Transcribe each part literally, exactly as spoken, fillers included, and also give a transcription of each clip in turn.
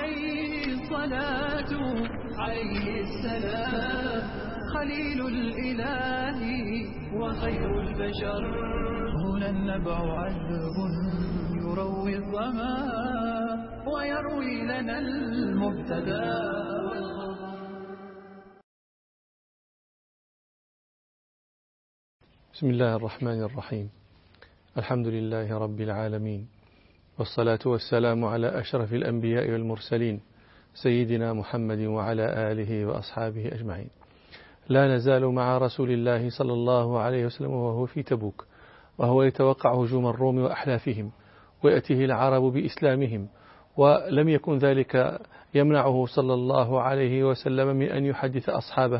عليه الصلاة عليه السلام خليل الإله وخير البشر. هنا النبع عذب يروي الظما ويروي لنا المبتدى والخبر. بسم الله الرحمن الرحيم. الحمد لله رب العالمين، والصلاة والسلام على أشرف الأنبياء والمرسلين سيدنا محمد وعلى آله وأصحابه أجمعين. لا نزال مع رسول الله صلى الله عليه وسلم وهو في تبوك، وهو يتوقع هجوم الروم وأحلافهم، ويأتيه العرب بإسلامهم، ولم يكن ذلك يمنعه صلى الله عليه وسلم من أن يحدث أصحابه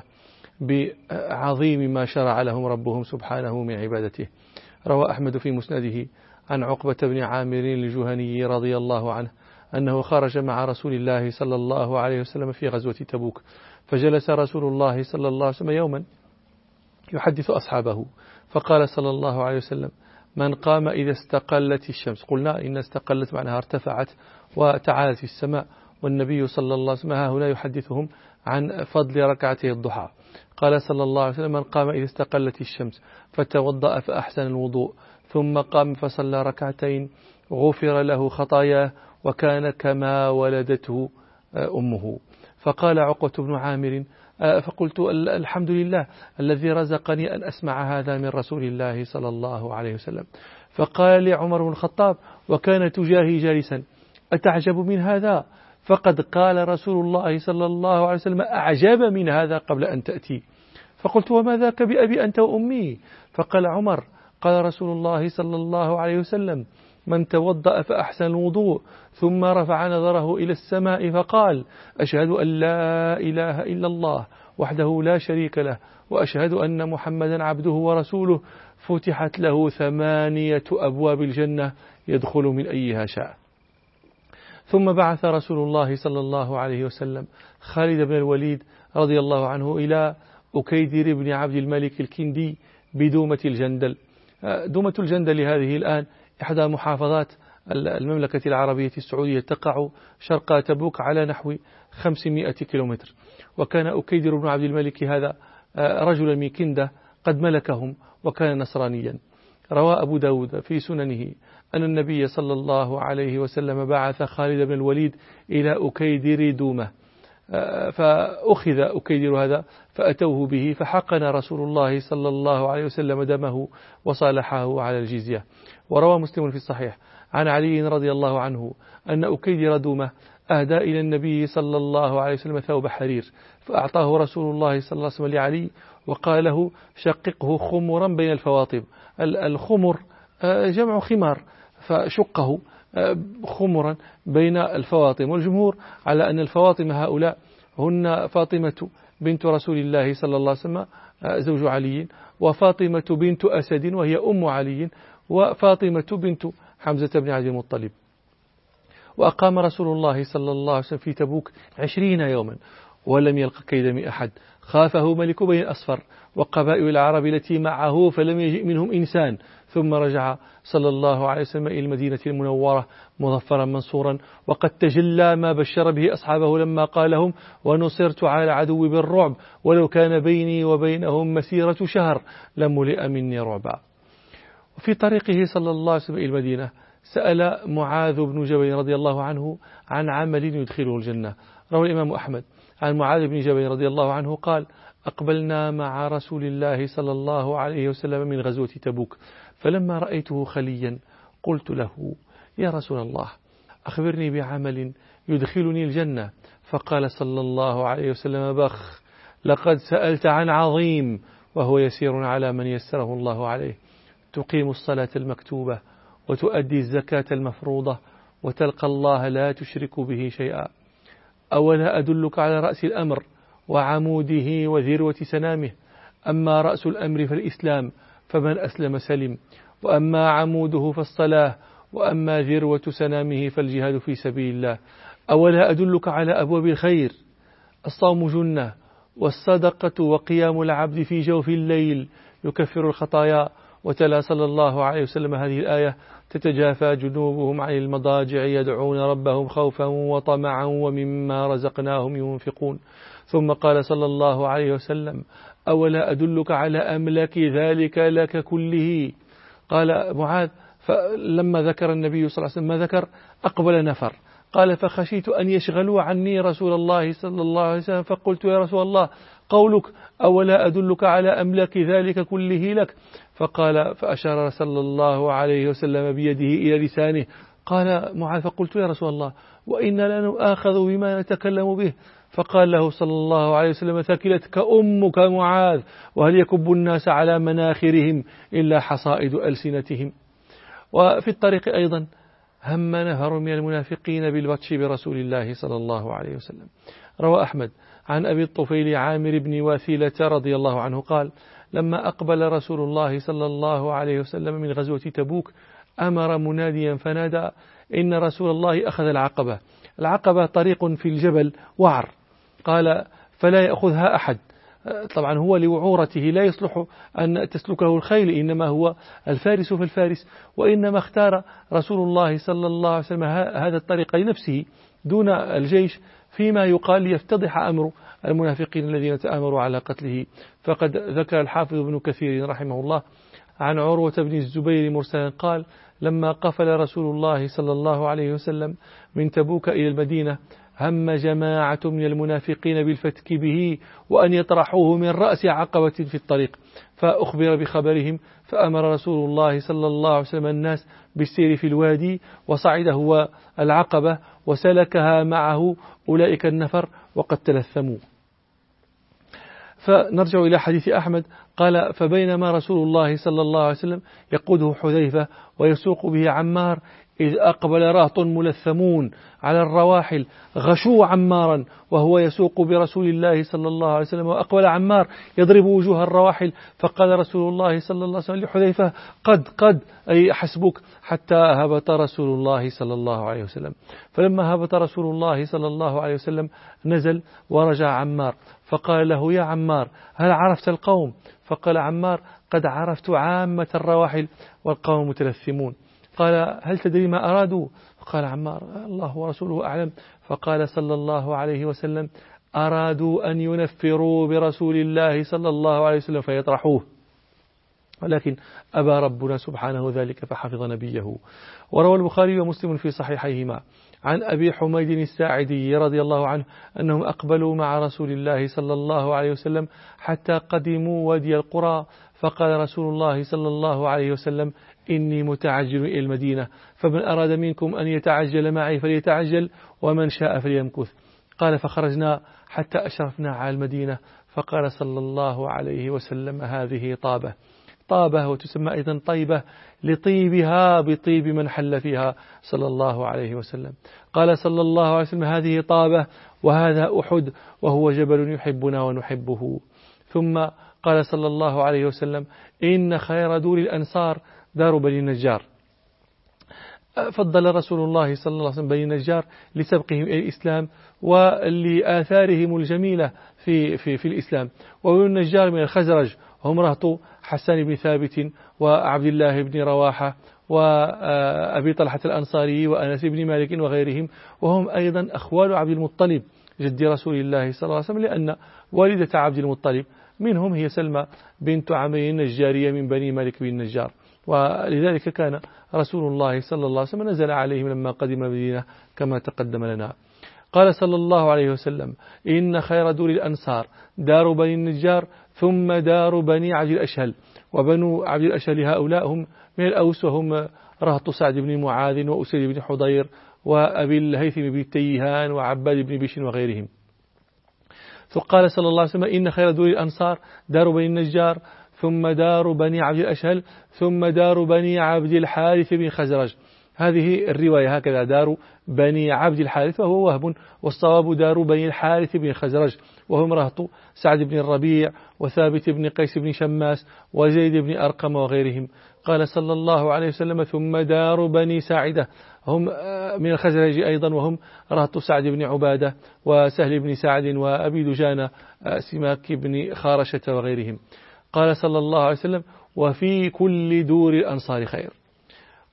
بعظيم ما شرع لهم ربهم سبحانه من عبادته. روى أحمد في مسنده عن عقبة بن عامر الجهني رضي الله عنه أنه خرج مع رسول الله صلى الله عليه وسلم في غزوة تبوك، فجلس رسول الله صلى الله عليه وسلم يوما يحدث أصحابه، فقال صلى الله عليه وسلم: من قام إذا استقلت الشمس. قلنا إن استقلت معناها ارتفعت وتعالت في السماء، والنبي صلى الله عليه وسلم ها هنا يحدثهم عن فضل ركعتي الضحى. قال صلى الله عليه وسلم: من قام إذا استقلت الشمس فتوضأ فأحسن الوضوء ثم قام فصلى ركعتين غفر له خطاياه وكان كما ولدته أمه. فقال عقبة بن عامر: فقلت الحمد لله الذي رزقني أن أسمع هذا من رسول الله صلى الله عليه وسلم. فقال لي عمر بن الخطاب وكان تجاهي جالسا: أتعجب من هذا؟ فقد قال رسول الله صلى الله عليه وسلم أعجب من هذا قبل أن تأتي. فقلت: وما ذاك بأبي أنت وأمي؟ فقال عمر: قال رسول الله صلى الله عليه وسلم: من توضأ فأحسن الوضوء ثم رفع نظره إلى السماء فقال: أشهد أن لا إله إلا الله وحده لا شريك له وأشهد أن محمدا عبده ورسوله، فتحت له ثمانية أبواب الجنة يدخل من أيها شاء. ثم بعث رسول الله صلى الله عليه وسلم خالد بن الوليد رضي الله عنه إلى أكيدر بن عبد الملك الكندي بدومة الجندل. دومة الجندل هذه الآن إحدى محافظات المملكة العربية السعودية، تقع شرق تبوك على نحو خمسمائة كيلومتر. وكان أكيدر بن عبد الملك هذا رجلا من كندة قد ملكهم وكان نصرانيا. روى أبو داود في سننه أن النبي صلى الله عليه وسلم بعث خالد بن الوليد إلى أكيدر دومة، فأخذ أكيدر هذا فأتوه به، فحقن رسول الله صلى الله عليه وسلم دمه وصالحه على الجزية. وروى مسلم في الصحيح عن علي رضي الله عنه أن أكيدر دومة أهدى إلى النبي صلى الله عليه وسلم ثوب حرير، فأعطاه رسول الله صلى الله عليه وسلم لعلي وقال له: شققه خمرا بين الفواطم. الخمر جمع خمار، فشقه خمرا بين الفواطم. والجمهور على أن الفواطم هؤلاء هن فاطمة بنت رسول الله صلى الله عليه وسلم زوج علي، وفاطمة بنت أسد وهي أم علي، وفاطمة بنت حمزة بن عبد المطلب. وأقام رسول الله صلى الله عليه وسلم في تبوك عشرين يوما ولم يلق كيد من أحد، خافه ملك بني الأصفر وقبائل العرب التي معه فلم يجئ منهم إنسان. ثم رجع صلى الله عليه وسلم إلى المدينة المنورة مظفرا منصورا، وقد تجلى ما بشر به أصحابه لما قال لهم: ونصرت على العدو بالرعب ولو كان بيني وبينهم مسيرة شهر لملئ مني رعبا. وفي طريقه صلى الله عليه وسلم إلى المدينة سأل معاذ بن جبل رضي الله عنه عن عمل يدخله الجنة. روى الإمام أحمد عن معاذ بن جبل رضي الله عنه قال: أقبلنا مع رسول الله صلى الله عليه وسلم من غزوة تبوك، فلما رأيته خليا قلت له: يا رسول الله أخبرني بعمل يدخلني الجنة. فقال صلى الله عليه وسلم: بخ، لقد سألت عن عظيم وهو يسير على من يسره الله عليه. تقيم الصلاة المكتوبة وتؤدي الزكاة المفروضة وتلقى الله لا تشرك به شيئا. أولا أدلك على رأس الأمر وعموده وذروة سنامه؟ أما رأس الأمر فالإسلام، فمن أسلم سلم، وأما عموده فالصلاة، وأما ذروة سنامه فالجهاد في سبيل الله. أولا أدلك على أبواب الخير؟ الصوم جنة، والصدقة وقيام العبد في جوف الليل يكفر الخطايا. وتلا صلى الله عليه وسلم هذه الآية: تتجافى جنوبهم عن المضاجع يدعون ربهم خوفا وطمعا ومما رزقناهم ينفقون. ثم قال صلى الله عليه وسلم: أولا أدلك على أملك ذلك لك كله؟ قال معاذ: فلما ذكر النبي صلى الله عليه وسلم ما ذكر أقبل نفر، قال: فخشيت أن يشغلوا عني رسول الله صلى الله عليه وسلم، فقلت: يا رسول الله، قولك أولا أدلك على أملك ذلك كله لك؟ فقال فأشار صلى الله عليه وسلم بيده إلى لسانه. قال معاذ: فقلت: يا رسول الله، وإنا لنؤاخذ بما نتكلم به؟ فقال له صلى الله عليه وسلم: ثكلتك أمك معاذ، وهل يكب الناس على مناخرهم إلا حصائد ألسنتهم؟ وفي الطريق أيضا هم نفر من المنافقين بالبطش برسول الله صلى الله عليه وسلم. روى أحمد عن أبي الطفيل عامر بن واثيلة رضي الله عنه قال: لما أقبل رسول الله صلى الله عليه وسلم من غزوة تبوك أمر مناديا فنادى: إن رسول الله أخذ العقبة. العقبة طريق في الجبل وعر، قال: فلا يأخذها أحد. طبعا هو لوعورته لا يصلح أن تسلكه الخيل، إنما هو الفارس في الفارس، وإنما اختار رسول الله صلى الله عليه وسلم هذا الطريق لنفسه دون الجيش، فيما يقال ليفتضح أمر المنافقين الذين تآمروا على قتله. فقد ذكر الحافظ ابن كثير رحمه الله عن عروة بن الزبير مرسلا قال: لما قفل رسول الله صلى الله عليه وسلم من تبوك إلى المدينة هم جماعة من المنافقين بالفتك به وأن يطرحوه من رأس عقبة في الطريق، فأخبر بخبرهم، فأمر رسول الله صلى الله عليه وسلم الناس بالسير في الوادي، وصعد هو العقبة وسلكها معه أولئك النفر وقد تلثموا. فنرجع إلى حديث أحمد قال: فبينما رسول الله صلى الله عليه وسلم يقوده حذيفة ويسوق به عمار إذ أقبل رهط ملثمون على الرواحل غشوا عمارا وهو يسوق برسول الله صلى الله عليه وسلم، وأقبل عمار يضرب وجوه الرواحل، فقال رسول الله صلى الله عليه وسلم لحذيفة: قد قد أي حسبك، حتى هبط رسول الله صلى الله عليه وسلم. فلما هبط رسول الله صلى الله عليه وسلم نزل ورجع عمار، فقال له: يا عمار، هل عرفت القوم؟ فقال عمار: قد عرفت عامة الرواحل والقوم متلثمون. قال: هل تدري ما أرادوا؟ فقال عمار: الله ورسوله أعلم. فقال صلى الله عليه وسلم: أرادوا أن ينفروا برسول الله صلى الله عليه وسلم فيطرحوه، ولكن أبى ربنا سبحانه ذلك فحفظ نبيه. وروى البخاري ومسلم في صحيحيهما عن أبي حميد الساعدي رضي الله عنه أنهم أقبلوا مع رسول الله صلى الله عليه وسلم حتى قدموا وادي القرى، فقال رسول الله صلى الله عليه وسلم: إني متعجل إلى المدينة، فمن أراد منكم أن يتعجل معي فليتعجل، ومن شاء فليمكث. قال: فخرجنا حتى أشرفنا على المدينة، فقال صلى الله عليه وسلم: هذه طابة. طابة وتسمى أيضا طيبة لطيبها بطيب من حل فيها صلى الله عليه وسلم. قال صلى الله عليه وسلم: هذه طابة، وهذا أحد، وهو جبل يحبنا ونحبه. ثم قال صلى الله عليه وسلم: إن خير دور الأنصار دار بني النجار. فضل رسول الله صلى الله عليه وسلم بني النجار لسبقهم إلى الإسلام ولآثارهم الجميلة في, في, في الإسلام. وبني النجار من الخزرج، هم رهط حسان بن ثابت وعبد الله بن رواحة وأبي طلحة الأنصاري وأنس بن مالك وغيرهم، وهم أيضا أخوال عبد المطلب جد رسول الله صلى الله عليه وسلم، لأن والدة عبد المطلب منهم هي سلمى بنت عمرو النجارية من بني مالك بن النجار، ولذلك كان رسول الله صلى الله عليه وسلم نزل عليهم لما قدم المدينة كما تقدم لنا. قال صلى الله عليه وسلم: إن خير دور الأنصار دار بني النجار، ثم دار بني عبد الأشهل. وبنو عبد الأشهل هؤلاء هم من الأوس، وهم رهط سعد بن معاذ وأسيد بن حضير وأبي الهيثم بن التيهان وعباد بن بشر وغيرهم. فقال صلى الله عليه وسلم: إن خير دور الأنصار دار بني النجار، ثم دار بني عبد الأشهل، ثم دار بني عبد الحارث بن خزرج. هذه الرواية هكذا: دار بني عبد الحارث، وهو وهب، والصواب دار بني الحارث بن خزرج، وهم رهط سعد بن الربيع وثابت بن قيس بن شماس وزيد بن أرقم وغيرهم. قال صلى الله عليه وسلم: ثم دار بني ساعدة، هم من الخزرج أيضا، وهم رهط سعد بن عبادة وسهل بن سعد وأبي دجانة سماك بن خارشة وغيرهم. قال صلى الله عليه وسلم: وفي كل دور الأنصار خير.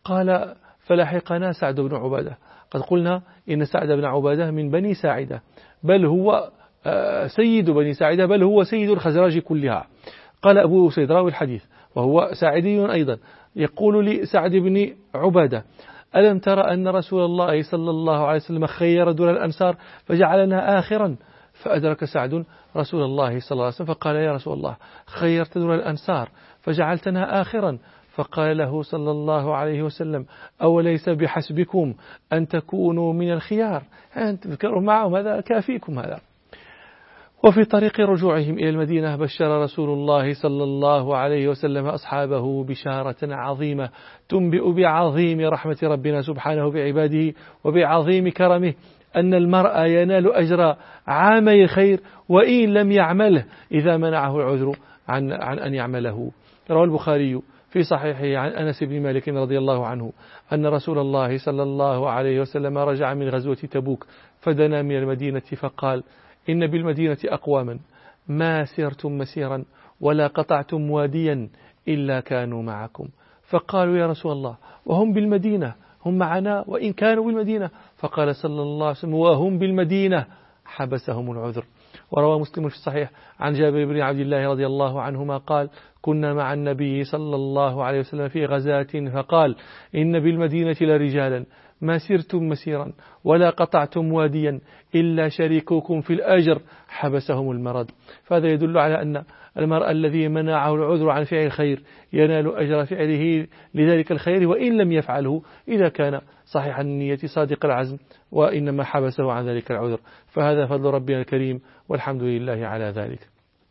قال فلحقنا سعد بن عبادة. قد قلنا إن سعد بن عبادة من بني ساعدة، بل هو سيد بني ساعدة، بل هو سيد الخزرج كلها. قال أبو أسيد راوي الحديث وهو ساعدي أيضا يقول لسعد بن عبادة: ألم ترى أن رسول الله صلى الله عليه وسلم خير دول الأنصار فجعلنا آخرا؟ فأدرك سعد رسول الله صلى الله عليه وسلم فقال: يا رسول الله، خيرت دول الأنصار فجعلتنا آخرا. فقال له صلى الله عليه وسلم: أوليس بحسبكم أن تكونوا من الخيار؟ أن تذكروا معهم، هذا كافيكم هذا. وفي طريق رجوعهم إلى المدينة بشر رسول الله صلى الله عليه وسلم أصحابه بشارة عظيمة تنبئ بعظيم رحمة ربنا سبحانه بعباده وبعظيم كرمه، أن المرء ينال أجر عامي الخير وإن لم يعمله إذا منعه العذر عن, عن أن يعمله. روى البخاري في صحيحه عن أنس بن مالك رضي الله عنه أن رسول الله صلى الله عليه وسلم رجع من غزوة تبوك فدنا من المدينة فقال: إن بالمدينة أقواما ما سرتم مسيرا ولا قطعتم واديا إلا كانوا معكم. فقالوا: يا رسول الله، وهم بالمدينة؟ هم معنا وإن كانوا بالمدينة. فقال صلى الله عليه وسلم: وهم بالمدينة حبسهم العذر. وروى مسلم في الصحيح عن جابر بن عبد الله رضي الله عنهما قال: كنا مع النبي صلى الله عليه وسلم في غزاة فقال: إن بالمدينة لرجالا ما سرتم مسيرا ولا قطعتم واديا إلا شريككم في الأجر حبسهم المرض. فهذا يدل على أن المرء الذي منعه العذر عن فعل الخير ينال أجر فعله لذلك الخير وإن لم يفعله إذا كان صحيح النية صادق العزم، وإنما حبسه عن ذلك العذر. فهذا فضل ربنا الكريم والحمد لله على ذلك.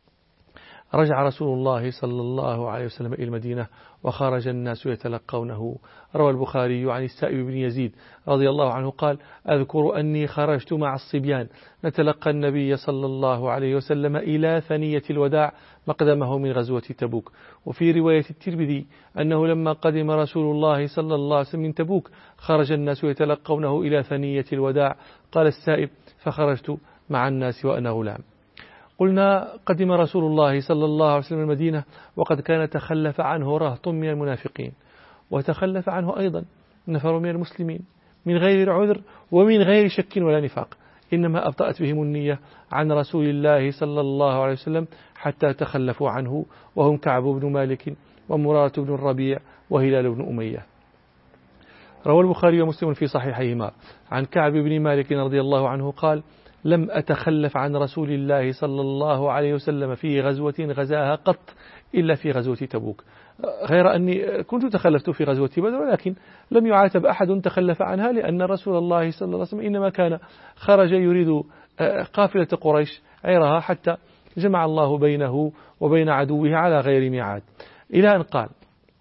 رجع رسول الله صلى الله عليه وسلم إلى المدينة وخرج الناس يتلقونه. روى البخاري عن السائب بن يزيد رضي الله عنه قال: أذكر أني خرجت مع الصبيان نتلقى النبي صلى الله عليه وسلم إلى ثنية الوداع مقدمه من غزوة تبوك. وفي رواية الترمذي أنه لما قدم رسول الله صلى الله عليه وسلم من تبوك خرج الناس يتلقونه إلى ثنية الوداع. قال السائب: فخرجت مع الناس وأنا غلام. قلنا: قدم رسول الله صلى الله عليه وسلم المدينة وقد كان تخلف عنه رهط من المنافقين، وتخلف عنه أيضا نفر من المسلمين من غير عذر ومن غير شك ولا نفاق، إنما أبطأت بهم النية عن رسول الله صلى الله عليه وسلم حتى تخلفوا عنه، وهم كعب بن مالك ومرارة بن الربيع وهلال بن أمية. روى البخاري ومسلم في صحيحيهما عن كعب بن مالك رضي الله عنه قال: لم أتخلف عن رسول الله صلى الله عليه وسلم في غزوة غزاها قط إلا في غزوة تبوك، غير أني كنت تخلفت في غزوة بدر ولكن لم يعاتب أحد تخلف عنها، لأن رسول الله صلى الله عليه وسلم إنما كان خرج يريد قافلة قريش عيرها حتى جمع الله بينه وبين عدوه على غير ميعاد. إلى أن قال: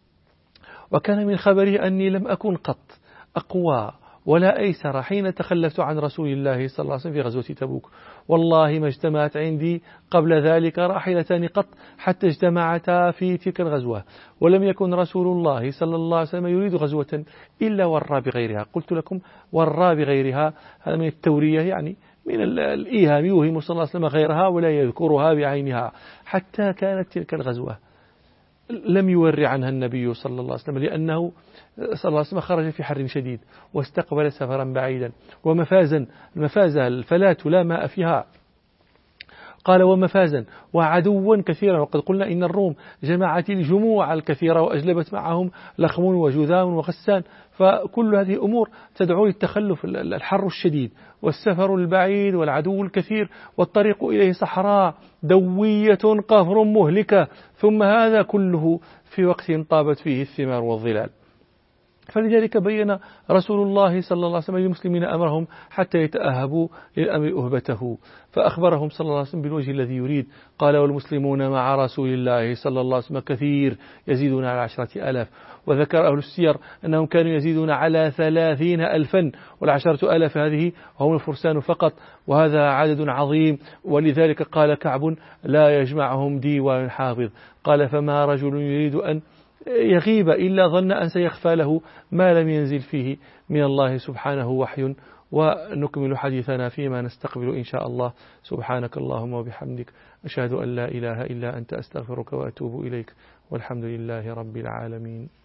وكان من خبره أني لم أكن قط أقوى ولا أيسر حين تخلفت عن رسول الله صلى الله عليه وسلم في غزوة تبوك، والله ما اجتمعت عندي قبل ذلك راحلتان قط حتى اجتمعتا في تلك الغزوة، ولم يكن رسول الله صلى الله عليه وسلم يريد غزوة إلا ورى بغيرها. قلت لكم ورى بغيرها، هذا من التورية، يعني من الإيهام، يوهم صلى الله عليه وسلم غيرها ولا يذكرها بعينها، حتى كانت تلك الغزوة لم يوري عنها النبي صلى الله عليه وسلم، لأنه صلى الله عليه وسلم خرج في حر شديد واستقبل سفرا بعيدا ومفازا، المفازة الفلاة لا ماء فيها. قال: ومفازا وعدوا كثيرا، وقد قلنا إن الروم جمعت الجموع الكثيرة وأجلبت معهم لخم وجذام وغسان، فكل هذه أمور تدعو للتخلف، الحر الشديد والسفر البعيد والعدو الكثير والطريق إليه صحراء دوية قفر مهلكة، ثم هذا كله في وقت طابت فيه الثمار والظلال. فلذلك بين رسول الله صلى الله عليه وسلم للمسلمين أمرهم حتى يتأهبوا للأمر أهبته، فأخبرهم صلى الله عليه وسلم بالوجه الذي يريد. قال: والمسلمون مع رسول الله صلى الله عليه وسلم كثير يزيدون على عشرة ألاف. وذكر أهل السير أنهم كانوا يزيدون على ثلاثين ألفا، والعشرة ألاف هذه هم الفرسان فقط، وهذا عدد عظيم. ولذلك قال كعب: لا يجمعهم ديوان حافظ. قال: فما رجل يريد أن يغيب إلا ظن أن سيخفى له ما لم ينزل فيه من الله سبحانه وحي. ونكمل حديثنا فيما نستقبل إن شاء الله. سبحانك اللهم وبحمدك، أشهد أن لا إله إلا أنت، أستغفرك وأتوب إليك، والحمد لله رب العالمين.